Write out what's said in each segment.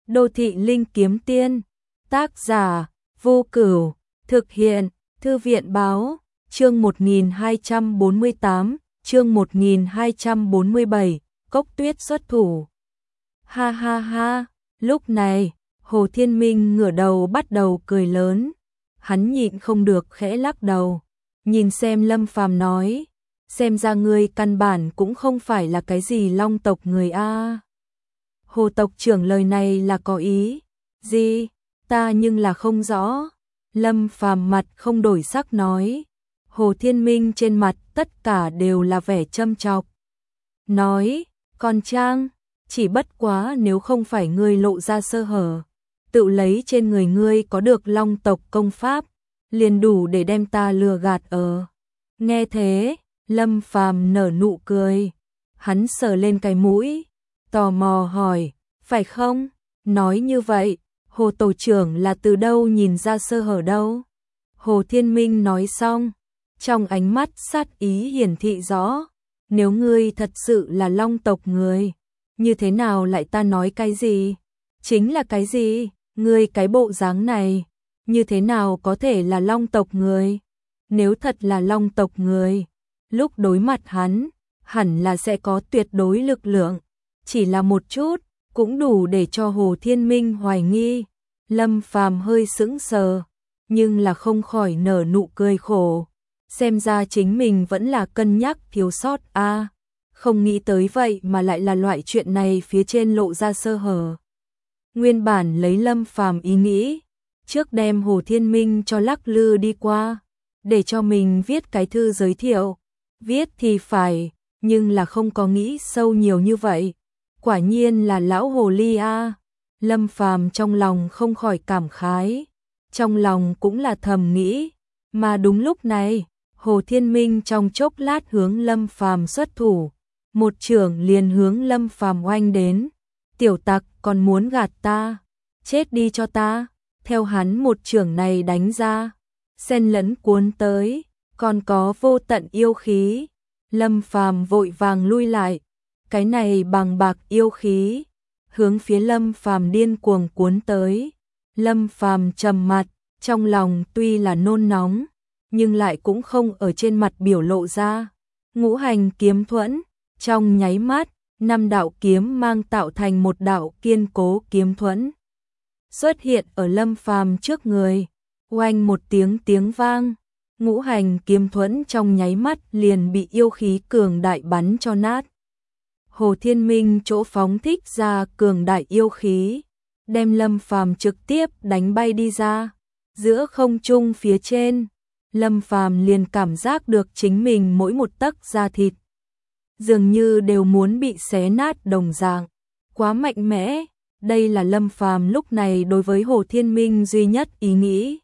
Đô thị linh kiếm tiên, tác giả Vô Cửu, thực hiện Thư viện báo, chương 1248, chương 1247, Cốc Tuyết xuất thủ. Ha ha ha, lúc này, Hồ Thiên Minh ngửa đầu bắt đầu cười lớn, hắn nhịn không được khẽ lắc đầu, nhìn xem Lâm Phàm nói, xem ra ngươi căn bản cũng không phải là cái gì Long tộc người a. Hồ tộc trưởng lời này là có ý gì? Ta nhưng là không rõ. Lâm Phàm mặt không đổi sắc nói. Hồ Thiên Minh trên mặt tất cả đều là vẻ châm chọc. Nói, con Trang, chỉ bất quá nếu không phải ngươi lộ ra sơ hở, tự lấy trên người ngươi có được Long tộc công pháp, liền đủ để đem ta lừa gạt ở. Nghe thế, Lâm Phàm nở nụ cười, hắn sờ lên cái mũi, tò mò hỏi, phải không? Nói như vậy, Hồ tổ trưởng là từ đâu nhìn ra sơ hở đâu? Hồ Thiên Minh nói xong, trong ánh mắt sát ý hiển thị rõ, nếu ngươi thật sự là Long tộc người, như thế nào lại ta nói cái gì? Chính là cái gì? Ngươi cái bộ dáng này, như thế nào có thể là Long tộc người? Nếu thật là Long tộc người, lúc đối mặt hắn, hẳn là sẽ có tuyệt đối lực lượng, chỉ là một chút, cũng đủ để cho Hồ Thiên Minh hoài nghi. Lâm Phàm hơi sững sờ, nhưng là không khỏi nở nụ cười khổ, xem ra chính mình vẫn là cân nhắc thiếu sót a, không nghĩ tới vậy mà lại là loại chuyện này phía trên lộ ra sơ hở. Nguyên bản lấy Lâm Phàm ý nghĩ, trước đem Hồ Thiên Minh cho lắc lư đi qua, để cho mình viết cái thư giới thiệu, viết thì phải, nhưng là không có nghĩ sâu nhiều như vậy. Quả nhiên là lão hồ ly a. Lâm Phàm trong lòng không khỏi cảm khái, trong lòng cũng là thầm nghĩ, mà đúng lúc này, Hồ Thiên Minh trong chốc lát hướng Lâm Phàm xuất thủ, một chưởng liền hướng Lâm Phàm oanh đến. Tiểu tặc còn muốn gạt ta, chết đi cho ta. Theo hắn một chưởng này đánh ra, xen lẫn cuốn tới, còn có vô tận yêu khí. Lâm Phàm vội vàng lui lại, cái này bằng bạc yêu khí, hướng phía Lâm Phàm điên cuồng cuốn tới. Lâm Phàm trầm mặt, trong lòng tuy là nôn nóng, nhưng lại cũng không ở trên mặt biểu lộ ra. Ngũ hành kiếm thuẫn, trong nháy mắt, 5 đạo kiếm mang tạo thành một đạo kiên cố kiếm thuẫn, xuất hiện ở Lâm Phàm trước người. Oanh một tiếng vang, ngũ hành kiếm thuẫn trong nháy mắt liền bị yêu khí cường đại bắn cho nát. Hồ Thiên Minh chỗ phóng thích ra cường đại yêu khí, đem Lâm Phàm trực tiếp đánh bay đi ra. Giữa không trung phía trên, Lâm Phàm liền cảm giác được chính mình mỗi một tấc da thịt dường như đều muốn bị xé nát đồng dạng. Quá mạnh mẽ, đây là Lâm Phàm lúc này đối với Hồ Thiên Minh duy nhất ý nghĩ.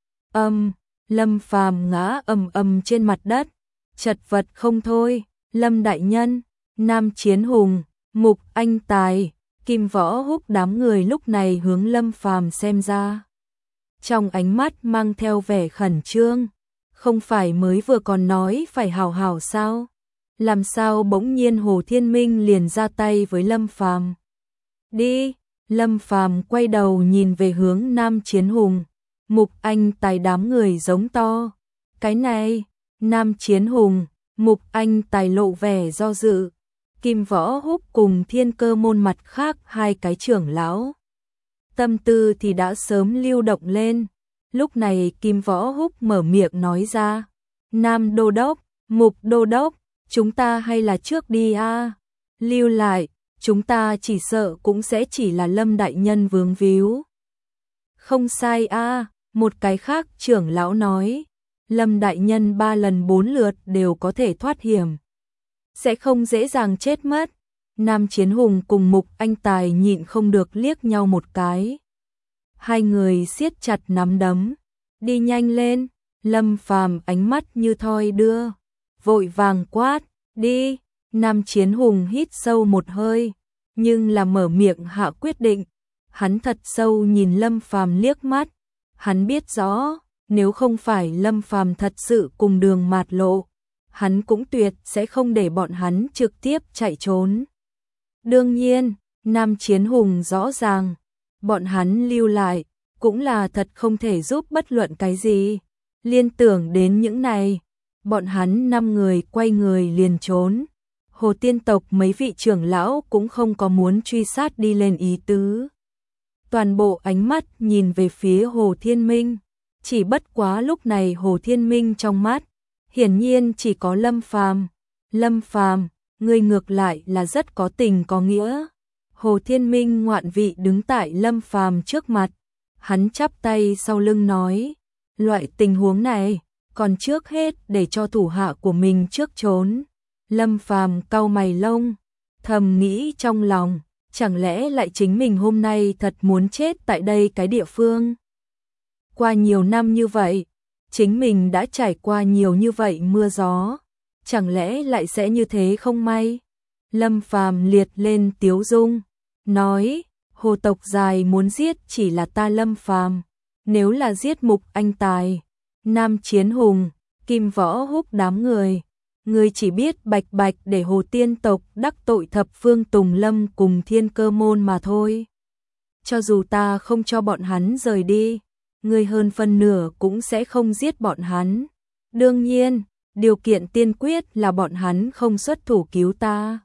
Lâm Phàm ngã ầm trên mặt đất, chật vật không thôi. Lâm đại nhân, Nam Chiến Hùng, Mục Anh Tài, Kim Võ Húc đám người lúc này hướng Lâm Phàm xem ra, trong ánh mắt mang theo vẻ khẩn trương. Không phải mới vừa còn nói phải hảo hảo sao? Làm sao bỗng nhiên Hồ Thiên Minh liền ra tay với Lâm Phàm? Đi! Lâm Phàm quay đầu nhìn về hướng Nam Chiến Hùng, Mục Anh Tài đám người giống to. Cái này, Nam Chiến Hùng, Mục Anh Tài lộ vẻ do dự. Kim Võ Húc cùng Thiên Cơ môn mặt khác hai cái trưởng lão, tâm tư thì đã sớm lưu động lên. Lúc này Kim Võ Húc mở miệng nói ra, Nam Đô Đốc, Mục Đô Đốc, chúng ta hay là trước đi a, lưu lại, chúng ta chỉ sợ cũng sẽ chỉ là Lâm đại nhân vướng víu. Không sai a, một cái khác trưởng lão nói, Lâm đại nhân 3 lần 4 lượt đều có thể thoát hiểm, sẽ không dễ dàng chết mất. Nam Chiến Hùng cùng Mục Anh Tài nhịn không được liếc nhau một cái. Hai người siết chặt nắm đấm, đi nhanh lên. Lâm Phàm ánh mắt như thoi đưa, vội vàng quát, đi. Nam Chiến Hùng hít sâu một hơi, nhưng là mở miệng hạ quyết định. Hắn thật sâu nhìn Lâm Phàm liếc mắt, hắn biết rõ, nếu không phải Lâm Phàm thật sự cùng đường mạt lộ, hắn cũng tuyệt sẽ không để bọn hắn trực tiếp chạy trốn. Đương nhiên, Nam Chiến Hùng rõ ràng, bọn hắn lưu lại, cũng là thật không thể giúp bất luận cái gì. Liên tưởng đến những này, bọn hắn 5 người quay người liền trốn. Hồ Tiên tộc mấy vị trưởng lão cũng không có muốn truy sát đi lên ý tứ. Toàn bộ ánh mắt nhìn về phía Hồ Thiên Minh, chỉ bất quá lúc này Hồ Thiên Minh trong mắt, hiển nhiên chỉ có Lâm Phàm. Lâm Phàm, ngươi ngược lại là rất có tình có nghĩa. Hồ Thiên Minh ngoạn vị đứng tại Lâm Phàm trước mặt, hắn chắp tay sau lưng nói, loại tình huống này, còn trước hết để cho thủ hạ của mình trước trốn. Lâm Phàm cau mày lông, thầm nghĩ trong lòng, chẳng lẽ lại chính mình hôm nay thật muốn chết tại đây cái địa phương. Qua nhiều năm như vậy, chính mình đã trải qua nhiều như vậy mưa gió, chẳng lẽ lại sẽ như thế không may. Lâm Phàm liệt lên tiếu dung, nói, Hồ tộc dài muốn giết chỉ là ta Lâm Phàm, nếu là giết Mục Anh Tài, Nam Chiến Hùng, Kim Võ Húc đám người, ngươi chỉ biết bạch bạch để Hồ Tiên tộc đắc tội thập phương Tùng Lâm cùng Thiên Cơ môn mà thôi. Cho dù ta không cho bọn hắn rời đi, ngươi hơn phân nửa cũng sẽ không giết bọn hắn. Đương nhiên, điều kiện tiên quyết là bọn hắn không xuất thủ cứu ta.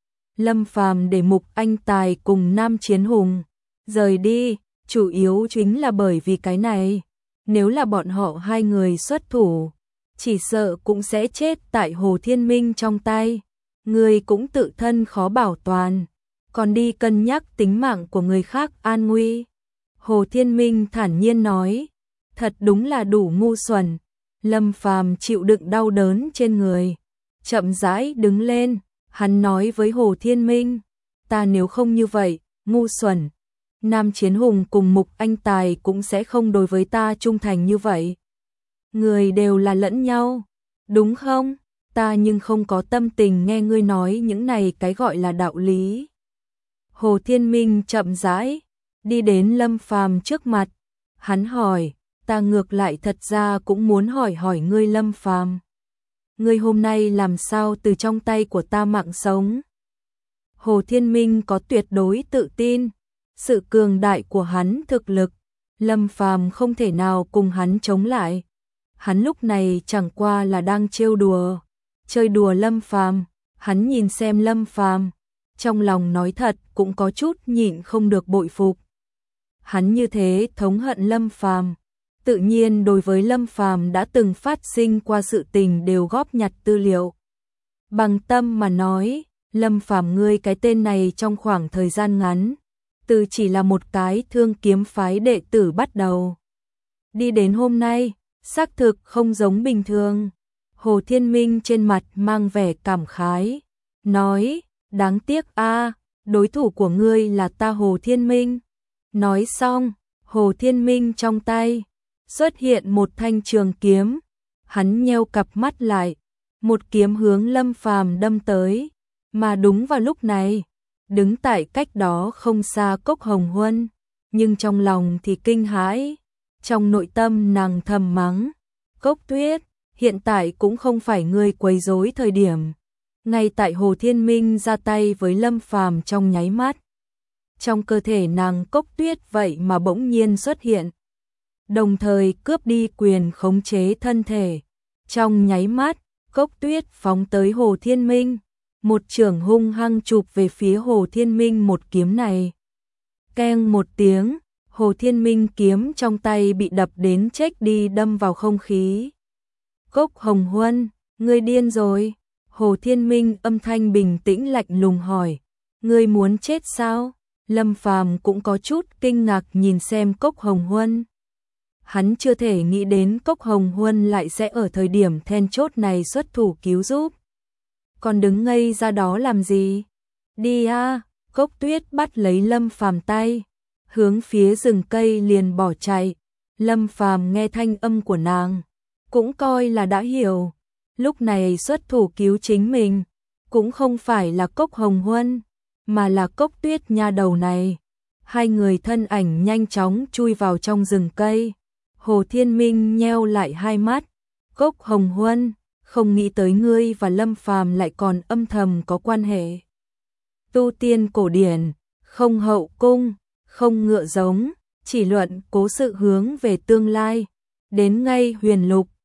Lâm Phàm để Mục Anh Tài cùng Nam Chiến Hùng rời đi, chủ yếu chính là bởi vì cái này. Nếu là bọn họ hai người xuất thủ, chỉ sợ cũng sẽ chết tại Hồ Thiên Minh trong tay. Người cũng tự thân khó bảo toàn, còn đi cân nhắc tính mạng của người khác an nguy. Hồ Thiên Minh thản nhiên nói, thật đúng là đủ ngu xuẩn. Lâm Phàm chịu đựng đau đớn trên người, chậm rãi đứng lên, hắn nói với Hồ Thiên Minh, ta nếu không như vậy, ngu xuẩn, Nam Chiến Hùng cùng Mục Anh Tài cũng sẽ không đối với ta trung thành như vậy. Người đều là lẫn nhau, đúng không? Ta nhưng không có tâm tình nghe ngươi nói những này cái gọi là đạo lý. Hồ Thiên Minh chậm rãi đi đến Lâm Phàm trước mặt, hắn hỏi, ta ngược lại thật ra cũng muốn hỏi ngươi Lâm Phàm, ngươi hôm nay làm sao từ trong tay của ta mạng sống? Hồ Thiên Minh có tuyệt đối tự tin, sự cường đại của hắn thực lực, Lâm Phàm không thể nào cùng hắn chống lại. Hắn lúc này chẳng qua là đang trêu đùa, chơi đùa Lâm Phàm, hắn nhìn xem Lâm Phàm, trong lòng nói thật cũng có chút nhịn không được bội phục. Hắn như thế thống hận Lâm Phàm, tự nhiên đối với Lâm Phàm đã từng phát sinh qua sự tình đều góp nhặt tư liệu. Bằng tâm mà nói, Lâm Phàm ngươi cái tên này trong khoảng thời gian ngắn, từ chỉ là một cái thương kiếm phái đệ tử bắt đầu, đi đến hôm nay, xác thực không giống bình thường. Hồ Thiên Minh trên mặt mang vẻ cảm khái, nói, đáng tiếc a, đối thủ của ngươi là ta Hồ Thiên Minh. Nói xong, Hồ Thiên Minh trong tay xuất hiện một thanh trường kiếm, hắn nheo cặp mắt lại, một kiếm hướng Lâm Phàm đâm tới, mà đúng vào lúc này, đứng tại cách đó không xa Cốc Hồng Huân, nhưng trong lòng thì kinh hãi, trong nội tâm nàng thầm mắng, Cốc Tuyết, hiện tại cũng không phải ngươi quấy rối thời điểm. Ngay tại Hồ Thiên Minh ra tay với Lâm Phàm trong nháy mắt, trong cơ thể nàng Cốc Tuyết vậy mà bỗng nhiên xuất hiện, đồng thời cướp đi quyền khống chế thân thể. Trong nháy mắt, Cốc Tuyết phóng tới Hồ Thiên Minh, một chưởng hung hăng chụp về phía Hồ Thiên Minh một kiếm này. Keng một tiếng, Hồ Thiên Minh kiếm trong tay bị đập đến chết đi, đâm vào không khí. Cốc Hồng Huân, ngươi điên rồi? Hồ Thiên Minh âm thanh bình tĩnh lạnh lùng hỏi, ngươi muốn chết sao? Lâm Phàm cũng có chút kinh ngạc nhìn xem Cốc Hồng Huân. Hắn chưa thể nghĩ đến Cốc Hồng Huân lại sẽ ở thời điểm then chốt này xuất thủ cứu giúp. Còn đứng ngây ra đó làm gì? Đi a! Cốc Tuyết bắt lấy Lâm Phàm tay, hướng phía rừng cây liền bỏ chạy. Lâm Phàm nghe thanh âm của nàng, cũng coi là đã hiểu, lúc này xuất thủ cứu chính mình, cũng không phải là Cốc Hồng Huân, mà là Cốc Tuyết nha đầu này. Hai người thân ảnh nhanh chóng chui vào trong rừng cây. Hồ Thiên Minh nheo lại hai mắt, Cốc Hồng Huân, không nghĩ tới ngươi và Lâm Phàm lại còn âm thầm có quan hệ. Tu tiên cổ điển, không hậu cung, không ngựa giống, chỉ luận cố sự hướng về tương lai. Đến ngay Huyền Lục,